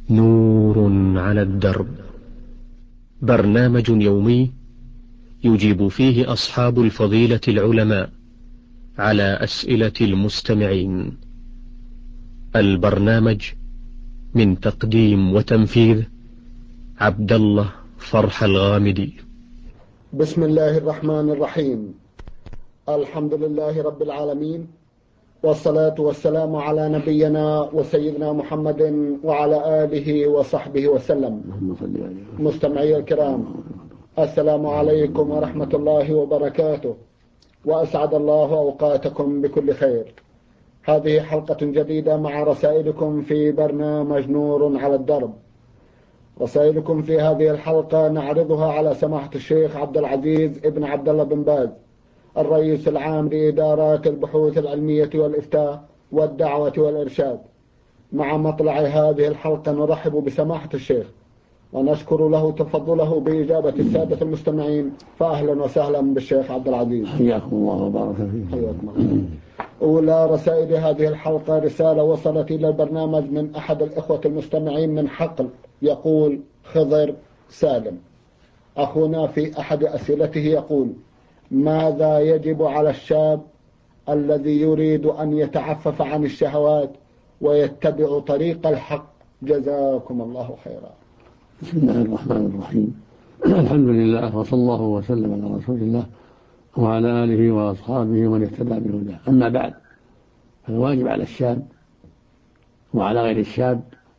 نور على الدرب، برنامج يومي يجيب فيه أصحاب الفضيلة العلماء على أسئلة المستمعين. البرنامج من تقديم وتنفيذ عبد الله فرح الغامدي. بسم الله الرحمن الرحيم. الحمد لله رب العالمين، والصلاة والسلام على نبينا وسيدنا محمد وعلى آله وصحبه وسلم. مستمعي الكرام، السلام عليكم ورحمة الله وبركاته، وأسعد الله أوقاتكم بكل خير. هذه حلقة جديدة مع رسائلكم في برنامج نور على الدرب. رسائلكم في هذه الحلقة نعرضها على سماحة الشيخ عبد العزيز ابن عبد الله بن باز، الرئيس العام لإدارات البحوث العلمية والإفتاء والدعوة والإرشاد. مع مطلع هذه الحلقة نرحب بسماحة الشيخ ونشكر له تفضله بإجابة السادة المستمعين، فأهلا وسهلا بالشيخ عبد العزيز. حياكم الله وبارك فيكم. حياكم الله. أولى رسائل هذه الحلقة رسالة وصلت إلى البرنامج من أحد الإخوة المستمعين من حقل، يقول خضر سالم أخونا في أحد أسئلته يقول: ماذا يجب على الشاب الذي يريد أن يتعفف عن الشهوات ويتبع طريق الحق؟ جزاكم الله خيرا. بسم الله الرحمن الرحيم. الحمد لله، وصلى الله وسلم على رسول الله وعلى آله وأصحابه ومن اهتدى بهداه. أما بعد، فالواجب على الشاب وعلى غير الشاب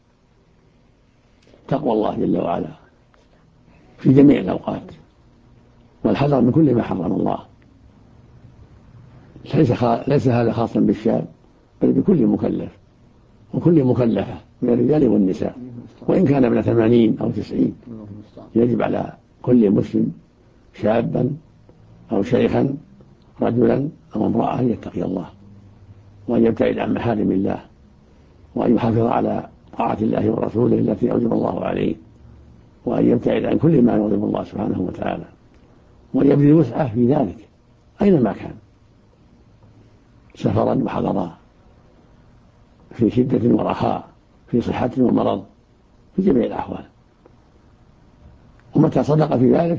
تقوى الله جل وعلا في جميع الأوقات، والحذر من كل ما حرم الله. ليس هذا خاصا بالشاب، بل بكل مكلف وكل مكلفة من الرجال والنساء، وإن كان ابن 80 أو 90. يجب على كل مسلم شابا أو شيخا رجلا أو امرأة أن يتقي الله، وأن يبتعد عن محارم الله، وأن يحافظ على طاعة الله ورسوله التي أوجب الله عليه، وأن يبتعد عن كل ما يغضب الله سبحانه وتعالى، وأن يبذل وسعه في ذلك أينما كان، سفرا وحضرا، في شدة ورخاء، في صحة ومرض، في جميع الأحوال. ومتى صدق في ذلك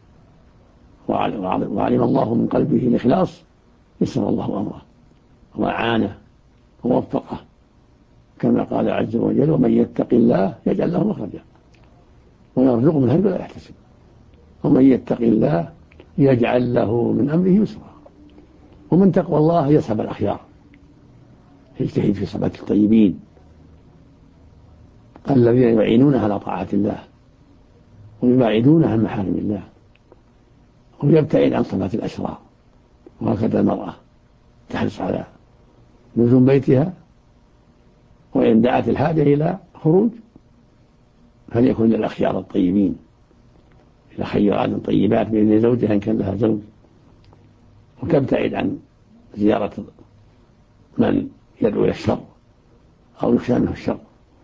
وعلم الله من قلبه الإخلاص يسر الله أمره وأعانه ووفقه، كما قال عز وجل: ومن يتق الله يجعل له مخرجا ويرزقه من حيث لا يحتسب، ومن يتق الله يجعل له من أمره يسرا. ومن تقوى الله يصحب الأخيار، يجتهد في صحبة الطيبين الذين يعينون على طاعة الله ويبعدون عن محارم الله، ويبتعد عن صفات الأشرار. وهكذا المرأة تحرص على لزوم بيتها، وإن دعت الحاجة إلى خروج فليكن للأخيار الطيبين، إلى خيرات طيبات بإذن زوجها إن كان لها زوج، وتبتعد عن زيارة من يدعو إلى الشر أو يخشى منه الشر.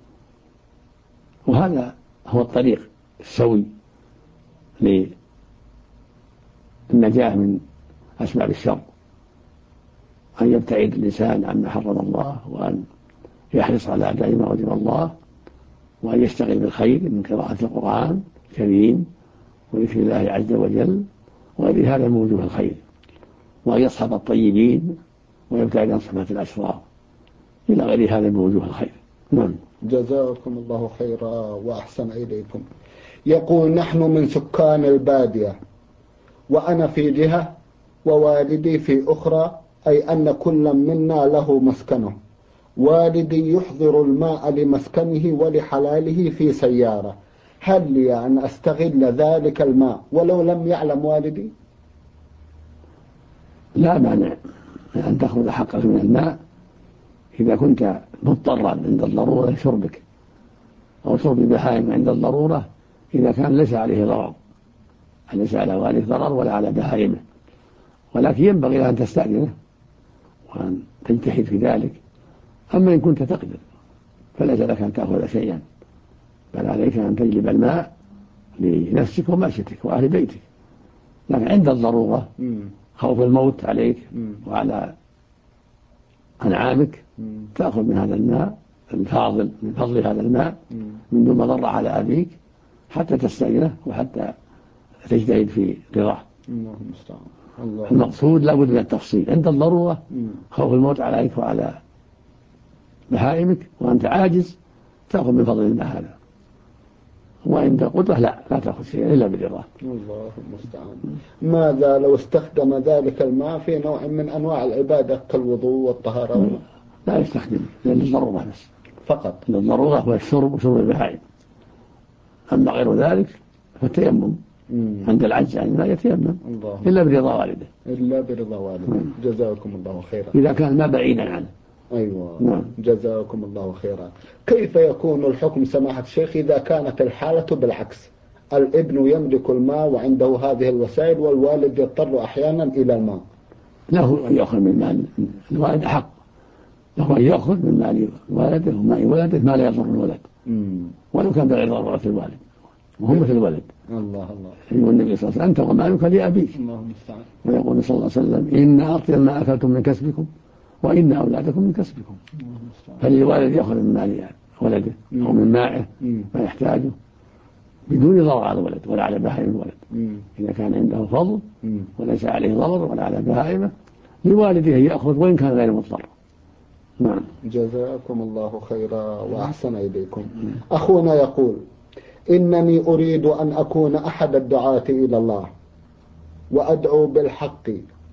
وهذا هو الطريق السوي للنجاة من أسباب الشر، أن يبتعد الإنسان عما حرم الله، وأن يحرص على أداء ما وجب الله، وأن يشتغل بالخير من قراءة القرآن الكريم وذكر الله عز وجل وغير هذا من وجوه الخير، وأن يصحب الطيبين ويبتعد عن صفات الأشرار إلى غير هذا من وجوه الخير. نعم. جزاكم الله خيرا وأحسن إليكم. يقول: نحن من سكان البادية، وأنا في جهة ووالدي في أخرى، أي أن كل منا له مسكنه. والدي يحضر الماء لمسكنه ولحلاله في سيارة، هل لي أن أستغل ذلك الماء ولو لم يعلم والدي؟ لا مانع أن تأخذ حقك من الماء إذا كنت مضطرا عند الضرورة لشربك، أو شرب البهائم عند الضرورة إذا كان ليس عليه ضرر، ليس على والدك ضرر ولا على بهائمه. ولكن ينبغي أن تستأذنه وأن تجتهد في ذلك. أما إن كنت تقدر فليس لك أن تأخذ شيئا، بل عليك أن تجلب الماء لنفسك وماشيتك وأهل بيتك. لكن عند الضرورة خوف الموت عليك وعلى أنعامك تأخذ من هذا الماء الفاضل من فضل هذا الماء من دون مضرة على أبيك حتى تستأذنه وحتى تجتهد في رضاه. المقصود لابد من التفصيل عند الضرورة، خوف الموت عليك وعلى بهائمك وأنت عاجز تأخذ من فضل الماء هذا، وعند قدرة لا تأخذ شيئا إلا برضاه. الله المستعان. ماذا لو استخدم ذلك الماء في نوع من أنواع العبادة كالوضوء والطهارة؟ لا يستخدم للضرورة بس فقط، للضرورة هو الشرب وشرب البهائم. أما غير ذلك فالتيمم عند العجز عن الماء يتيمم إلا برضا والده. إلا برضا والده. جزاكم الله خيرا. إذا كان الماء بعيدا عنه. أيوة. جزاكم الله خيرا. كيف يكون الحكم سماحة الشيخ إذا كانت الحالة بالعكس؟ الابن يملك الماء وعنده هذه الوسائل والوالد يضطر أحيانا إلى الماء. له أن يأخذ من مال الوالد حق، له أن يأخذ من مال والده وماء ولده ما لا يضر الولد ولو كان بغير ضرورة الوالد، وهم مثل الولد. الله يقول النبي صلى الله عليه وسلم: أنت ومالك لأبيك. ويقول صلى الله عليه وسلم: إن أعطي ما أكلتم من كسبكم وإن أولادكم من كسبكم. فالوالد يأخذ من مال ولده أو من مائه ما يحتاجه بدون ضرر على الولد ولا على بهائم الولد. إذا كان عنده فضل وليس عليه ضرر ولا على بهائمه لوالده يأخذ وإن كان غير مضطر. نعم. جزاكم الله خيرا وأحسن إليكم. أخونا يقول: إنني أريد أن أكون أحد الدعاة إلى الله وأدعو بالحق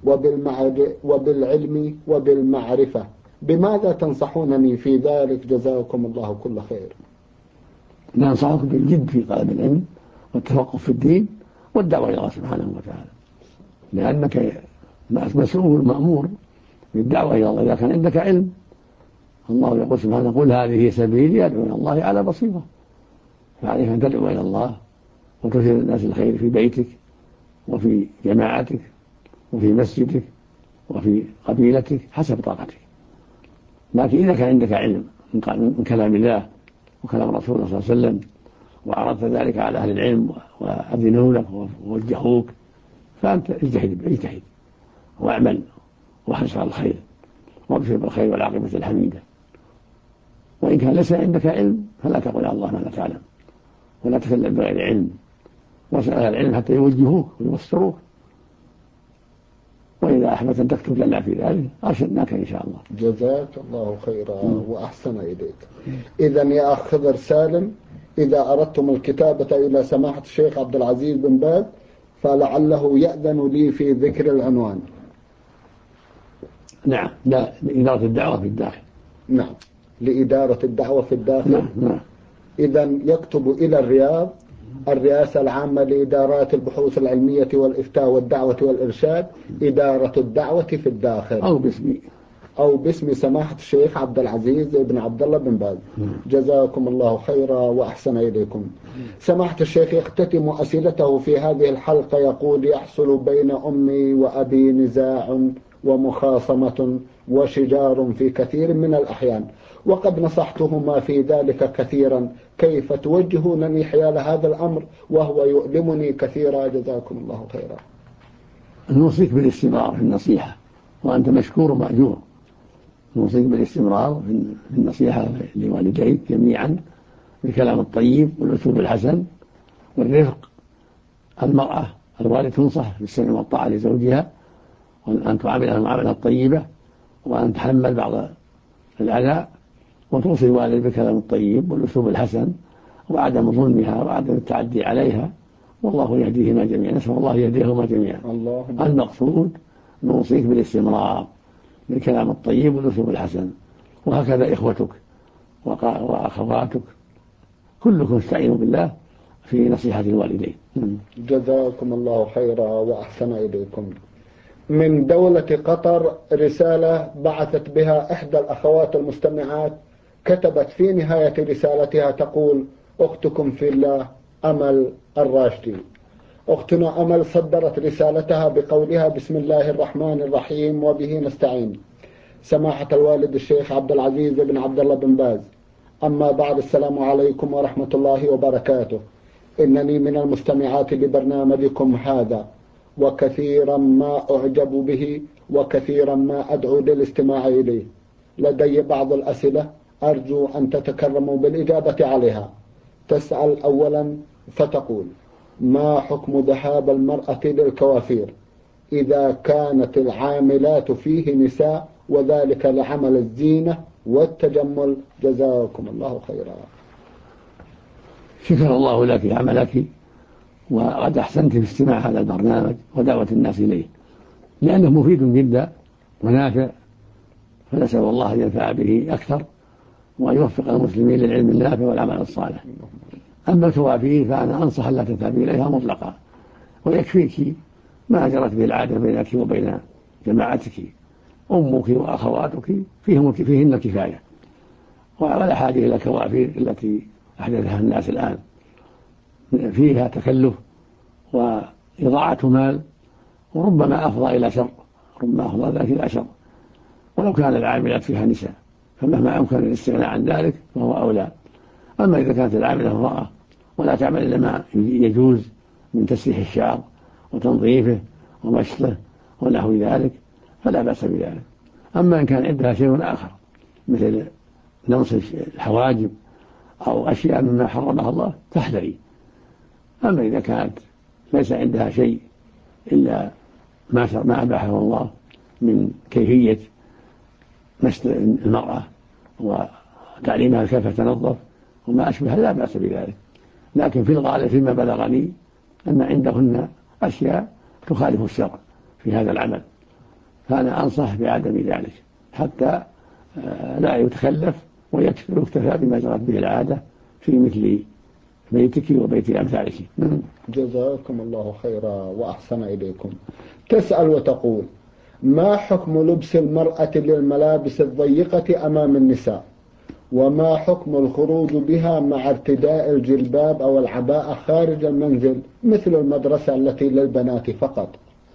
وبالعلم وبالمعرفة، بماذا تنصحونني في ذلك؟ جزاكم الله كل خير. ننصحك بالجد في طلب العلم والتفقه في الدين والدعوة إلى الله سبحانه وتعالى، لأنك مسؤول مأمور بالدعوة إلى الله. إذا كان عندك علم، الله يقول سبحانه: قل هذه سبيلي أدعو إلى الله على بصيرة. فعليك أن تدعو إلى الله وتثير الناس الخير في بيتك وفي جماعتك وفي مسجدك وفي قبيلتك حسب طاقتك. لكن إذا كان عندك علم من كلام الله وكلام رسوله صلى الله عليه وسلم وعرضت ذلك على أهل العلم وأذنوا لك ووجهوك، فأنت اجتهد واعمل واحرص على الخير وابشر بالخير والعاقبة الحميدة. وإن كان ليس عندك علم فلا تقل يا الله ما لا تعلم، ولا تكلم بغير علم، واسأل أهل العلم حتى يوجهوك ويبصروك. وإذا أحببت أن تكتب لنا في ذلك أرشدناك إن شاء الله. جزاك الله خيرا وأحسن إليك. إذن يا أخ خضر سالم، إذا أردتم الكتابة إلى سماحة الشيخ عبد العزيز بن باز فلعله يأذن لي في ذكر العنوان. نعم، لا، لإدارة الدعوة في الداخل. نعم، لإدارة الدعوة في الداخل. نعم. إذن يكتب إلى الرياض، الرئاسة العامة لإدارات البحوث العلمية والإفتاء والدعوة والإرشاد، إدارة الدعوة في الداخل، أو باسم سماحة الشيخ عبد العزيز بن عبد الله بن باز. جزاكم الله خيرا وأحسن إليكم. سماحة الشيخ يختتم أسئلته في هذه الحلقة يقول: يحصل بين أمي وأبي نزاع ومخاصمة وشجار في كثير من الأحيان، وقد نصحتهما في ذلك كثيرا، كيف توجهونني حيال هذا الأمر وهو يؤلمني كثيرا؟ جزاكم الله خيرا. نوصيك بالاستمرار في النصيحة وأنت مشكور ومأجور. نوصيك بالاستمرار في النصيحة لوالديك جميعا بالكلام الطيب والأسلوب الحسن والرفق. المرأة الوالد تنصح بالسمع والطاعة لزوجها، وأن تعاملها المعاملة الطيبة، وأن تحمل بعض الأذى، وتوصي الوالد بالكلام الطيب والأسلوب الحسن وعدم ظلمها وعدم التعدي عليها، والله يهديهما جميعا. نسأل الله يهديهما جميعا. المقصود نوصيك بالاستمرار بالكلام الطيب والأسلوب الحسن، وهكذا إخوتك وأخواتك كلكم استعينوا بالله في نصيحة الوالدين. جزاكم الله خيرا وأحسن إليكم. من دولة قطر رسالة بعثت بها إحدى الأخوات المستمعات، كتبت في نهاية رسالتها تقول: أختكم في الله أمل الراشدي. أختنا أمل صدرت رسالتها بقولها: بسم الله الرحمن الرحيم وبه نستعين. سماحة الوالد الشيخ عبد العزيز بن عبد الله بن باز، أما بعد، السلام عليكم ورحمة الله وبركاته. إنني من المستمعات لبرنامجكم هذا، وكثيرا ما أعجب به وكثيرا ما أدعو للاستماع إليه. لدي بعض الأسئلة أرجو أن تتكرموا بالإجابة عليها. تسأل أولا فتقول: ما حكم ذهاب المرأة للكوافير إذا كانت العاملات فيه نساء وذلك لعمل الزينة والتجمل؟ جزاكم الله خيرا. شكر الله لك عملك، وقد أحسنت في استماع هذا البرنامج ودعوة الناس إليه، لأنه مفيد جدا ونافع، فنسأل الله أن ينفع به أكثر وأن يوفق المسلمين للعلم النافع والعمل الصالح. أما الكوافير فأنا أنصح ألا تذهبي إليها مطلقا، ويكفيك ما جرت به العادة بينك وبين جماعتك، أمك وأخواتك فيهن الكفاية، ولا حاجة إلى الكوافير التي أحدثها الناس الآن، فيها تكلف وإضاعة مال، وربما أفضى إلى شر، ربما أفضى ذلك إلى شر. ولو كان العاملات فيها نساء فمهما أمكن الاستغناء عن ذلك فهو أولى. أما إذا كانت العاملة امرأة ولا تعمل إلا ما يجوز من تسريح الشعر وتنظيفه ومشطه ونحو ذلك فلا بأس بذلك. أما إن كان عندها شيء آخر مثل نمص الحواجب أو أشياء مما حرمها الله تحذري. أما إذا كانت ليس عندها شيء إلا ما أباحه الله من كيفية مشط المرأة وتعليمها كيف تنظف وما أشبه لا بأس بذلك. لكن في الغالب فيما بلغني أن عندهن أشياء تخالف الشرع في هذا العمل، فأنا أنصح بعدم ذلك حتى لا يتخلف ويكتفى بما جرت به العادة في مثل بيتك وبيت أمثالك. جزاكم الله خيرا وأحسن إليكم. تسأل وتقول: ما حكم لبس المرأة للملابس الضيقة أمام النساء؟ وما حكم الخروج بها مع ارتداء الجلباب أو العباءة خارج المنزل مثل المدرسة التي للبنات فقط؟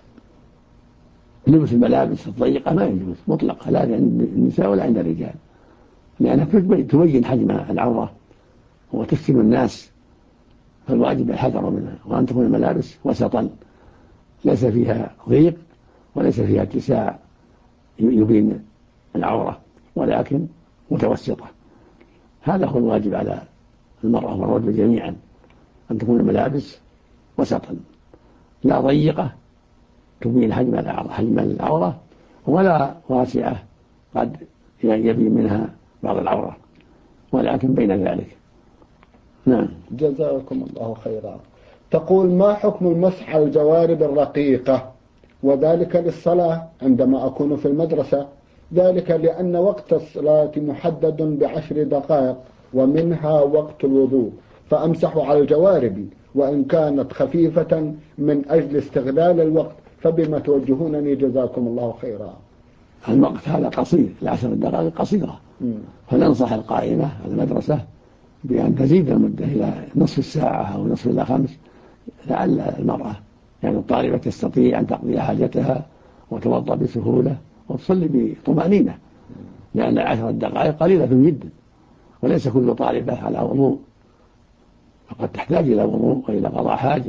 لبس الملابس الضيقة ما يجوز مطلقا، لا عند النساء ولا عند الرجال، لأنها تبين حجم العورة وتفتن الناس، فالواجب الحذر منها، وأن تكون الملابس وسطا ليس فيها ضيق وليس فيها اتساع يبين العورة، ولكن متوسطة. هذا هو الواجب على المرأة والرجل جميعا، أن تكون الملابس وسطا، لا ضيقة تبين حجم العورة ولا واسعة قد يبين منها بعض العورة، ولكن بين ذلك. نعم. جزاكم الله خيرا. تقول: ما حكم المسح على الجوارب الرقيقة وذلك للصلاة عندما أكون في المدرسة؟ ذلك لأن وقت الصلاة محدد ب10 دقائق ومنها وقت الوضوء، فأمسح على الجوارب وإن كانت خفيفة من أجل استغلال الوقت، فبما توجهونني جزاكم الله خيرا؟ الوقت هذا قصير، 10 دقائق قصيرة، فننصح القائمة المدرسة بأن تزيد المدة إلى نصف الساعة أو نصف إلى 5، لعل المرأة يعني الطالبة تستطيع أن تقضي حاجتها وتوضأ بسهولة وتصلي بطمأنينة، لأن 10 دقائق قليلة جدا، وليس كل طالبة على وضوء، فقد تحتاج إلى وضوء وإلى قضاء حاجة.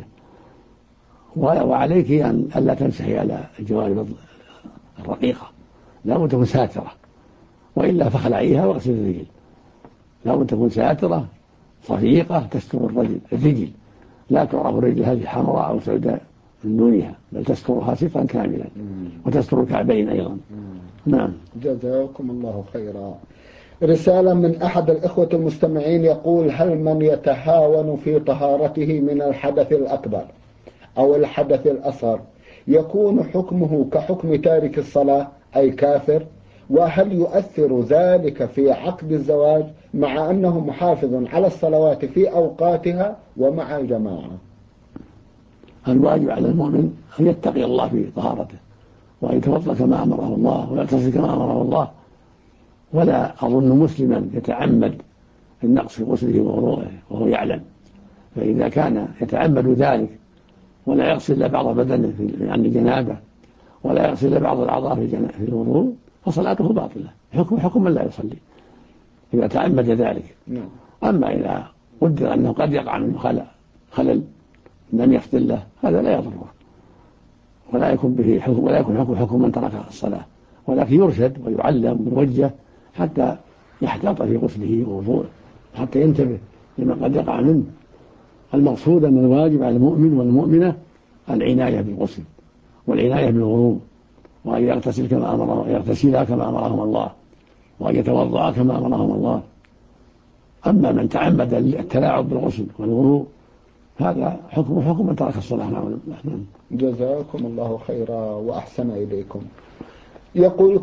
وعليك أن ألا تمسحي على الجوانب الرقيقة، لا بد تكون ساترة، وإلا فخلعيها واغسل الرجل، لا بد تكون ساترة صفيقة تستر الرجل، لا تعرف الرجل هذه حمراء أو سوداء من دونها، بل تسترها سترا كاملا وتستر الكعبين أيضا. نعم. جزاكم الله خيرا. رسالة من أحد الإخوة المستمعين يقول: هل من يتهاون في طهارته من الحدث الأكبر أو الحدث الأصغر يكون حكمه كحكم تارك الصلاة أي كافر؟ وهل يؤثر ذلك في عقد الزواج مع أنه محافظ على الصلوات في أوقاتها ومع الجماعة؟ الواجب على المؤمن أن يتقي الله في طهارته، وأن يتوضأ كما أمره الله ويغتسل كما أمره الله. ولا أظن مسلما يتعمد النقص في غسله ووضوءه وهو يعلم، فإذا كان يتعمد ذلك ولا يغسل إلا بعض بدنه عن الجنابة ولا يغسل إلا بعض الأعضاء في الوضوء فصلاته باطلة، حكم من لا يصلي إذا تعمد ذلك. أما إذا قدر أنه قد يقع منه خلل لم يغسل له هذا لا يضره، ولا يكون به حكم، ولا يكون حكم من ترك الصلاة، ولكن يرشد ويعلم ويوجه حتى يحتاط في غسله ووضوءه حتى ينتبه لما قد يقع منه. المقصود أن الواجب على المؤمن والمؤمنة العناية بالغسل والعناية بالوضوء، وأن يغتسل كما أمره، يغتسلا كما أمرهم الله، وأن يتوضأ كما أمرهم الله. أما من تعمد التلاعب بالغسل والوضوء هذا حكم من ترك الصلاة. نعم. جزاكم الله خيرا وأحسن إليكم. يقول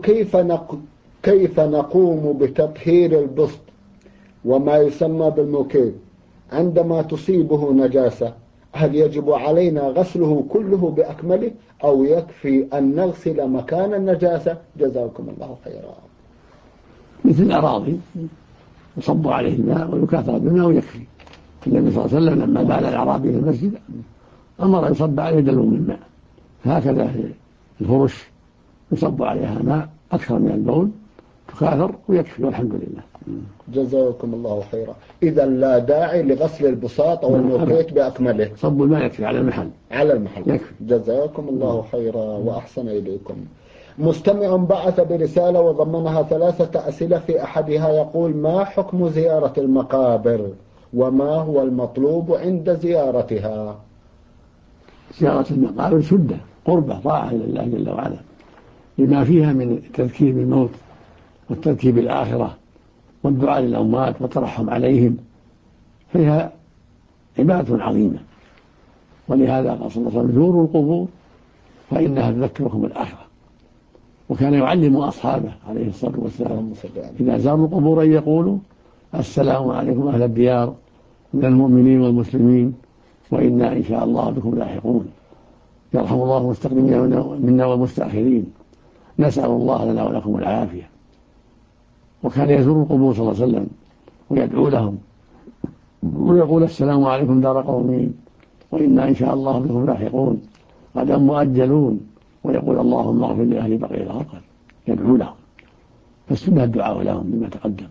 كيف نقوم بتطهير البسط وما يسمى بالموكيل عندما تصيبه نجاسة؟ هل يجب علينا غسله كله بأكمله أو يكفي أن نغسل مكان النجاسة؟ جزاكم الله خيرا. مثل الأراضي يصب عليه الماء ويكاثر بالماء ويكفي. النبي صلى الله عليه وسلم لما بال الأعرابي في المسجد أمر يصب عليه دلو من ماء، هكذا في الفرش يصب عليها ماء أكثر من البول تكاثر ويكفي والحمد لله. جزاكم الله خيرا. إذا لا داعي لغسل البساط أو الموكيت بأكمله، صب الماء يكفي على المحل يكفي. جزاكم الله خيرا وأحسن إليكم. مستمع بعث برسالة وضمنها 3 أسئلة. في أحدها يقول: ما حكم زيارة المقابر وما هو المطلوب عند زيارتها؟ زيارة المقابر سدة قربة طاعة إلى الله جل وعلا لما فيها من تذكير بالموت والتذكير بالآخرة والدعاء للأموات والترحم عليهم، فيها عبادة عظيمة. ولهذا قال صلى الله عليه وسلم: زوروا القبور فإنها تذكركم الآخرة. وكان يعلم أصحابه عليه الصلاة والسلام إذا زاروا القبور أن يقولوا: السلام عليكم أهل الديار من المؤمنين والمسلمين وإنا إن شاء الله بكم لاحقون، يرحم الله المستقدمين منا والمستأخرين، نسأل الله لنا ولكم العافية. وكان يزور القبور صلى الله عليه وسلم ويدعو لهم ويقول: السلام عليكم دار قومين وإنا إن شاء الله بكم لاحقون غدا مؤجلون، ويقول: اللهم اغفر لأهل بقيع الغرقد، يدعو لهم. فالسنة الدعاء لهم بما تقدم.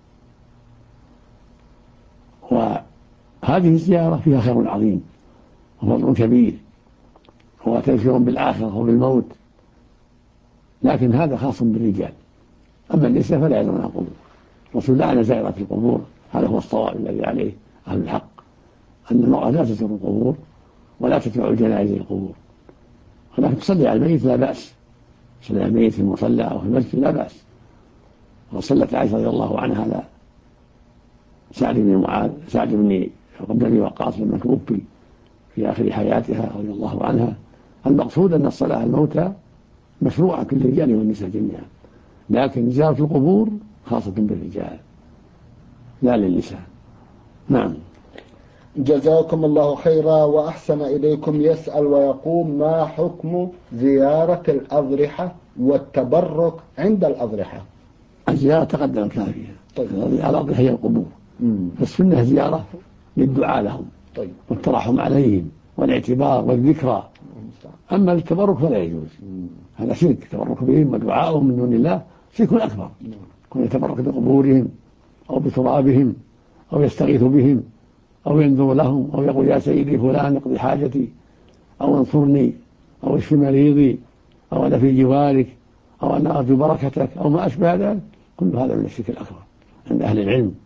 وهذه الزيارة فيها خير عظيم وفضل كبير وتذكير بالآخرة وبالموت، لكن هذا خاص بالرجال. أما النساء فلا يزورون القبور. الرسول لعن زائرة القبور، هذا هو الصواب الذي عليه أهل الحق، أن المرأة لا تزور القبور ولا تتبع الجنائز القبور، ولكن تصلي على الميت لا بأس، تصلي على الميت في المصلى أو في المسجد لا بأس. وصلت عائشة رضي الله عنها على سعد بن أبي وقاص لما توفي في آخر حياتها رضي الله عنها. المقصود أن الصلاة على الموتى مشروعة للرجال والنساء جميعا، لكن زيارة القبور خاصة بالرجال لا للنساء. نعم. جزاكم الله خيرا وأحسن إليكم. يسأل ويقول: ما حكم زيارة الأضرحة والتبرك عند الأضرحة؟ الزيارة تقدم كان فيها. طيب. الأضرحة هي القبور، فالسنة زيارة للدعاء لهم. طيب. والترحم عليهم والاعتبار والذكرى. أما التبرك فلا يجوز، هذا شرك. التبرك بهم ودعائهم من دون الله شرك أكبر. كن يتبرك بقبورهم أو بترابهم أو يستغيث بهم أو ينذر لهم أو يقول: يا سيدي فلان اقضي حاجتي أو انصرني أو اشف مريضي أو أنا في جوارك أو أنا أرجو بركتك أو ما أشبه ذلك، كل هذا من الشرك الأكبر عند أهل العلم.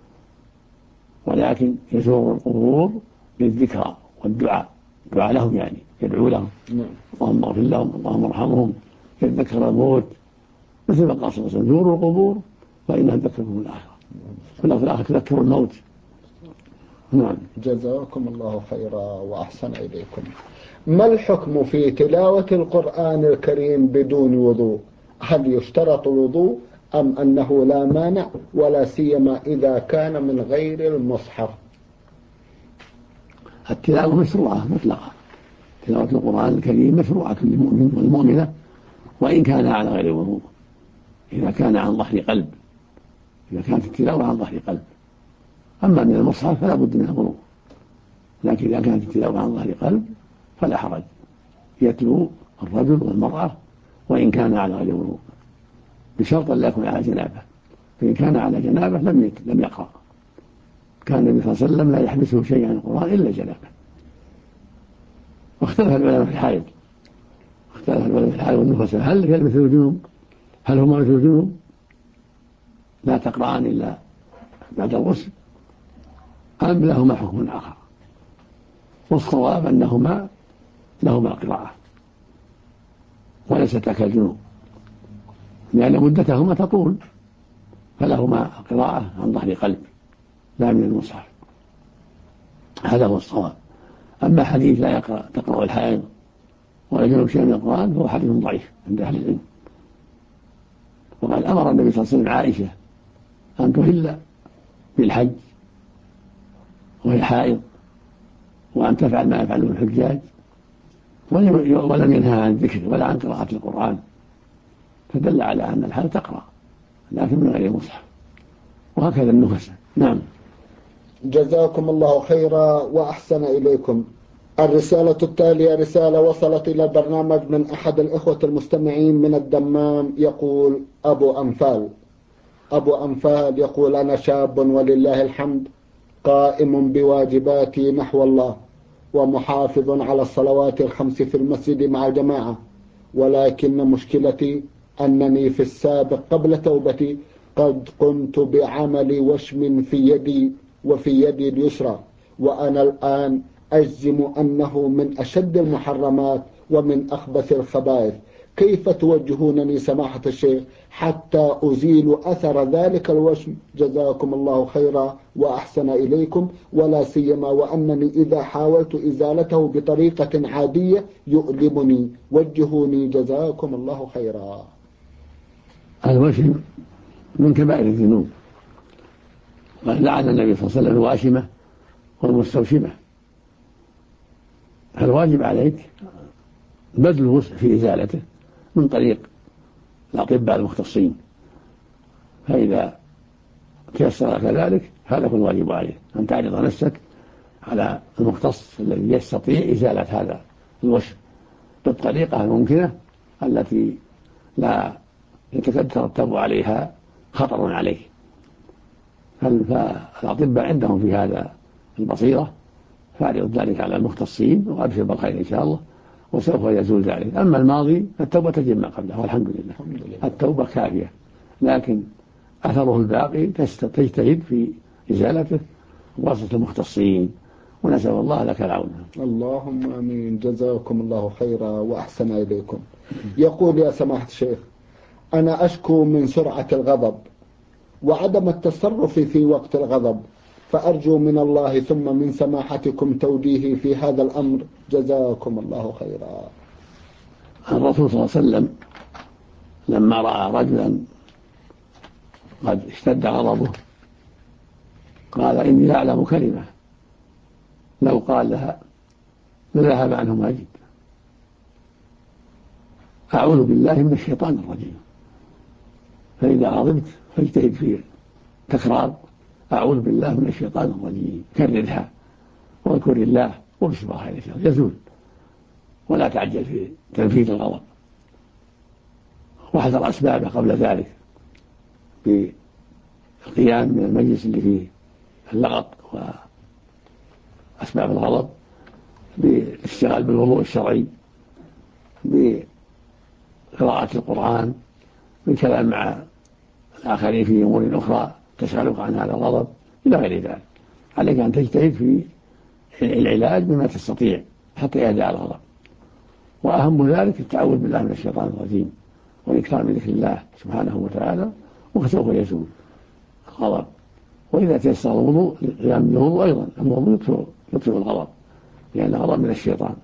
ولكن يزور القبور للذكرى والدعاء، دعاء لهم يعني يدعو لهم: اللهم اغفر لهم، اللهم ارحمهم، يتذكر الموت، مثل ما قال صلى الله عليه وسلم: زوروا القبور فإنها تذكركم الآخرة، في الآخرة تذكروا الموت. نعم. جزاكم الله خيرا وأحسن إليكم. ما الحكم في تلاوة القرآن الكريم بدون وضوء؟ هل يشترط الوضوء أم أنه لا مانع، ولا سيما إذا كان من غير المصحف؟ التلاوة مشروعة مطلقة، تلاوة القرآن الكريم مشروعة للمؤمن والمؤمنة وإن كان على غير وضوء، إذا كان عن ظهر قلب، إذا كانت التلاوة عن ظهر قلب. أما من المصحف فلا بد من الوضوء، لكن إذا كانت التلاوة عن ظهر قلب فلا حرج، يتلو الرجل والمرأة وإن كان على غير وضوء، بشرط لا يكون على جنابه. فإن كان على جنابه لم يقرأ. كان النبي صلى الله عليه وسلم لا يحبسه شيء عن القرآن إلا جنابه. واختلف العلماء في الحائض، والنفساء هل هي مثل الجنوب؟ هل هما مثل الجنوب لا تقرأان إلا بعد الغسل أم لهما حكم آخر؟ والصواب أنهما لهما قراءة وليست كالجنوب، لأن مدتهما تطول، فلهما قراءة عن ظهر قلب لا من المصحف. هذا هو الصواب. أما حديث لا تقرأ الحائض ولا جنوب شيء من القرآن فهو حديث ضعيف عند أهل العلم. وقد أمر النبي صلى الله عليه وسلم عائشة أن تهل بالحج وهي حائض وأن تفعل ما يفعله الحجاج، ولم ينهى عن الذكر ولا عن قراءة القرآن، فدل على أن الحائض تقرأ لكن من غير مصحف، وهكذا النفس. نعم. جزاكم الله خيرا وأحسن إليكم. الرسالة التالية رسالة وصلت إلى البرنامج من أحد الإخوة المستمعين من الدمام، يقول أبو أنفال يقول: أنا شاب ولله الحمد قائم بواجباتي نحو الله ومحافظ على الصلوات الخمس في المسجد مع جماعة، ولكن مشكلتي أنني في السابق قبل توبتي قد قمت بعمل وشم في يدي وفي يدي اليسرى، وأنا الآن أجزم أنه من أشد المحرمات ومن أخبث الخبائث. كيف توجهونني سماحة الشيخ حتى أزيل أثر ذلك الوشم؟ جزاكم الله خيرا وأحسن إليكم، ولا سيما وأنني إذا حاولت إزالته بطريقة عادية يؤلمني. وجهوني جزاكم الله خيرا. الوشم من كبائر الذنوب، لعن النبي صلى الله عليه وسلم الواشمة والمستوشمة. فالواجب عليك بذل الوسع في إزالته من طريق الأطباء المختصين، فإذا تيسر لك ذلك هذا هو الواجب عليك، أن تعرض نفسك على المختص الذي يستطيع إزالة هذا الوشم بالطريقة الممكنة التي لا يترتب عليها خطر عليه. فالأطباء عندهم في هذا البصيرة، فاعرض ذلك على المختصين وأبشر بالخير إن شاء الله وسوف يزول ذلك. أما الماضي فالتوبة تجب ما قبله والحمد لله. التوبة كافية، لكن أثره الباقي تجتهد في إزالته بواسطة المختصين، ونسأل الله لك العون. اللهم آمين. جزاكم الله خيرا وأحسن إليكم. يقول: يا سماحة الشيخ، أنا أشكو من سرعة الغضب وعدم التصرف في وقت الغضب، فأرجو من الله ثم من سماحتكم توجيهي في هذا الأمر. جزاكم الله خيرا. الرسول صلى الله عليه وسلم لما رأى رجلا قد اشتد غضبه قال: إني لا أعلم كلمة لو قال لها لذهب عنه ما جد. أعوذ بالله من الشيطان الرجيم. فإذا غضبت فاجتهد في تكرار أعوذ بالله من الشيطان الرجيم، كررها واذكر الله وابشر بالخير يزول، ولا تعجل في تنفيذ الغضب، واحذر أسبابه قبل ذلك بالقيام من المجلس اللي فيه اللغط وأسباب الغضب، بالاشتغال بالوضوء الشرعي، بقراءة القرآن، بالكلام مع الآخرين في أمور أخرى تشغلك عن هذا الغضب إلى غير ذلك. عليك أن تجتهد في العلاج بما تستطيع حتى يهدأ الغضب، وأهم ذلك التعوذ بالله من الشيطان الرجيم والإكثار من ذكر الله سبحانه وتعالى، وسوف يزول الغضب. وإذا تيسر الوضوء القيام بالوضوء أيضا، الوضوء يطفئ الغضب لأن الغضب من الشيطان،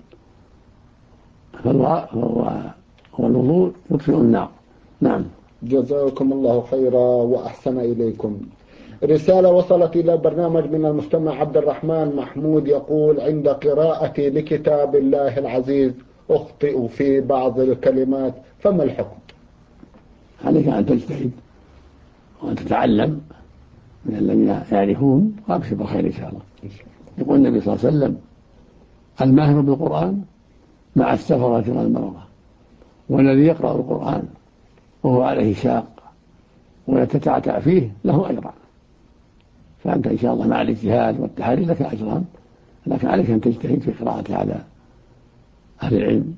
والوضوء يطفئ النار. نعم. جزاكم الله خيرا وأحسن إليكم. رسالة وصلت إلى برنامج من المستمع عبد الرحمن محمود، يقول: عند قراءتي لكتاب الله العزيز أخطئ في بعض الكلمات، فما الحكم؟ عليك أن تجتهد وأن تتعلم من الذين يعرفون، وأبشر بالخير إن شاء الله. يقول النبي صلى الله عليه وسلم: الماهر بالقرآن مع السفرة والمرضى، والذي يقرأ القرآن وهو عليه شاق ويتتعتع فيه له أجران. فأنت إن شاء الله مع الاجتهاد والتحري لك أجران، لكن عليك أن تجتهد في قراءة على أهل العلم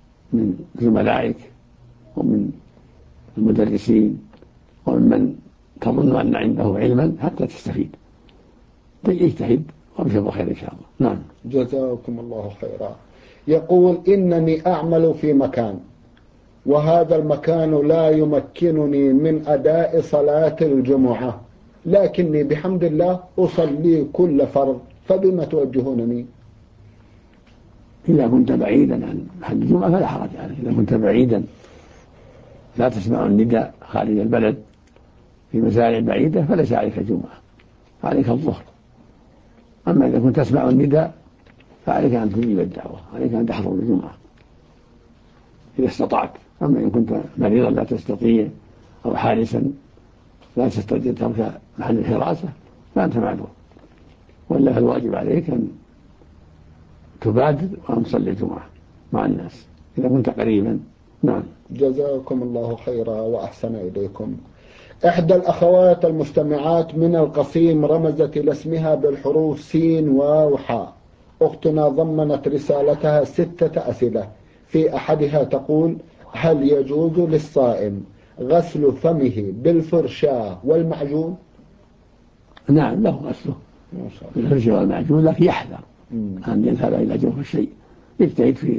من زملائك ومن المدرسين ومن تظن أن عنده علما حتى تستفيد. اجتهد وابشر بخير إن شاء الله. نعم. جزاكم الله خيرا. يقول إنني أعمل في مكان، وهذا المكان لا يمكنني من أداء صلاة الجمعة، لكني بحمد الله أصلي كل فرض، فبما توجهونني؟ إذا كنت بعيدا عن محل الجمعة فلا حرج عليك. إذا كنت بعيدا لا تسمع النداء خارج البلد في مزارع بعيدة فليس عليك الجمعة، عليك الظهر. أما إذا كنت تسمع النداء فعليك أن تجيب الدعوة، عليك أن تحضر الجمعة إذا استطعت. أما إن كنت مريضا لا تستطيع أو حارسا لا تستطيع ترك محل الحراسة فأنت معذور، ولا الواجب عليك أن تبادر وأن تصلي الجمعة مع الناس إذا كنت قريبا. نعم. جزاكم الله خيرا وأحسن إليكم. إحدى الأخوات المستمعات من القصيم رمزت إلى اسمها بالحروف سين واو حاء. أختنا ضمنت رسالتها 6 أسئلة، في أحدها تقول: هل يجوز للصائم غسل فمه بالفرشاة والمعجون؟ نعم له غسله بالفرشاة والمعجون، لكن يحذر أن يذهب إلى جوف الشيء، يجتهد في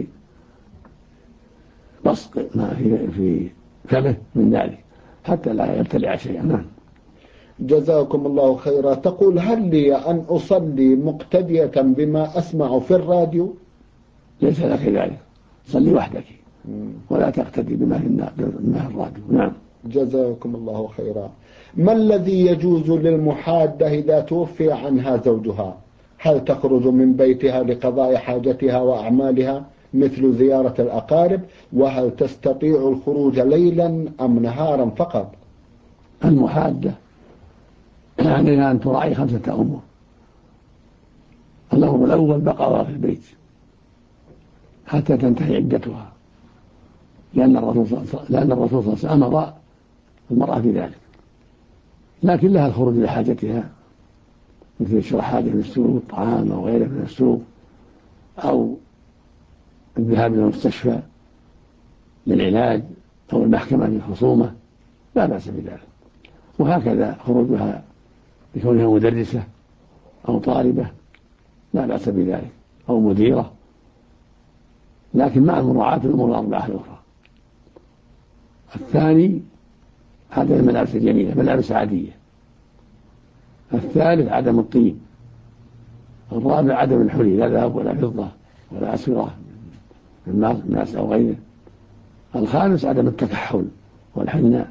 بصق ما في فمه من ذلك حتى لا يبتلع شيئا. نعم. جزاكم الله خيرا. تقول: هل لي أن أصلي مقتدية بما أسمع في الراديو؟ ليس لك ذلك، صلي وحدك ولا تقتدي بما في الراديو. نعم. جزاكم الله خيرا. ما الذي يجوز للمحادة إذا توفي عنها زوجها؟ هل تخرج من بيتها لقضاء حاجتها وأعمالها مثل زيارة الأقارب؟ وهل تستطيع الخروج ليلا أم نهارا فقط؟ المحادة عليها أن تراعي 5 أمور. الأمر الأول بقاءها في البيت حتى تنتهي عدتها، لأن الرسول صلى الله عليه وسلم أمر المرأة في ذلك، لكن لها الخروج لحاجتها مثل شراء حاجة من السوق، طعام أو غيره من السوق، أو الذهاب إلى المستشفى للعلاج، أو المحكمة للخصومة، لا بأس بذلك. وهكذا خروجها لكونها مدرسة أو طالبة لا بأس بذلك، أو مديرة، لكن مع مراعاة الأمور الأربعة الأخرى. الثاني عدم الملابس الجميلة، ملابس عادية. الثالث عدم الطيب. الرابع عدم الحلي، لا ذهب ولا فضة ولا أسورة من الناس أو غيره. الخامس عدم التكحل والحناء.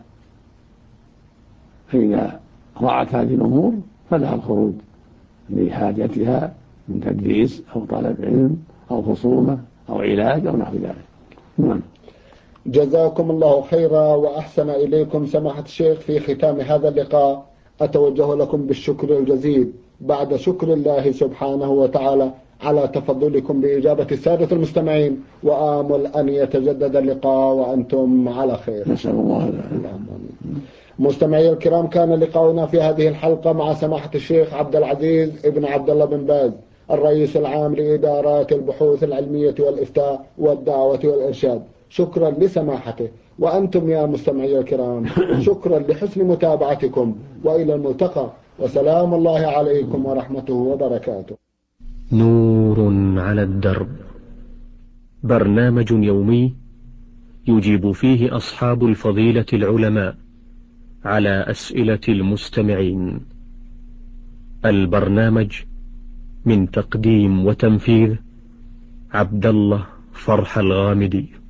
فإذا راعت هذه الأمور فلها الخروج لحاجتها من تدريس أو طلب علم أو خصومة أو علاج أو نحو ذلك. نعم. جزاكم الله خيرا وأحسن إليكم سماحة الشيخ. في ختام هذا اللقاء أتوجه لكم بالشكر الجزيل بعد شكر الله سبحانه وتعالى على تفضلكم بإجابة السادة المستمعين، وآمل أن يتجدد اللقاء وأنتم على خير. نسأل الله. مستمعي الكرام، كان لقاؤنا في هذه الحلقة مع سماحة الشيخ عبد العزيز ابن عبد الله بن باز، الرئيس العام لإدارات البحوث العلمية والإفتاء والدعوة والإرشاد. شكرا لسماحته. وأنتم يا مستمعي الكرام شكرا لحسن متابعتكم، وإلى الملتقى، وسلام الله عليكم ورحمته وبركاته. نور على الدرب، برنامج يومي يجيب فيه أصحاب الفضيلة العلماء على أسئلة المستمعين. البرنامج من تقديم وتنفيذ عبد الله فرح الغامدي.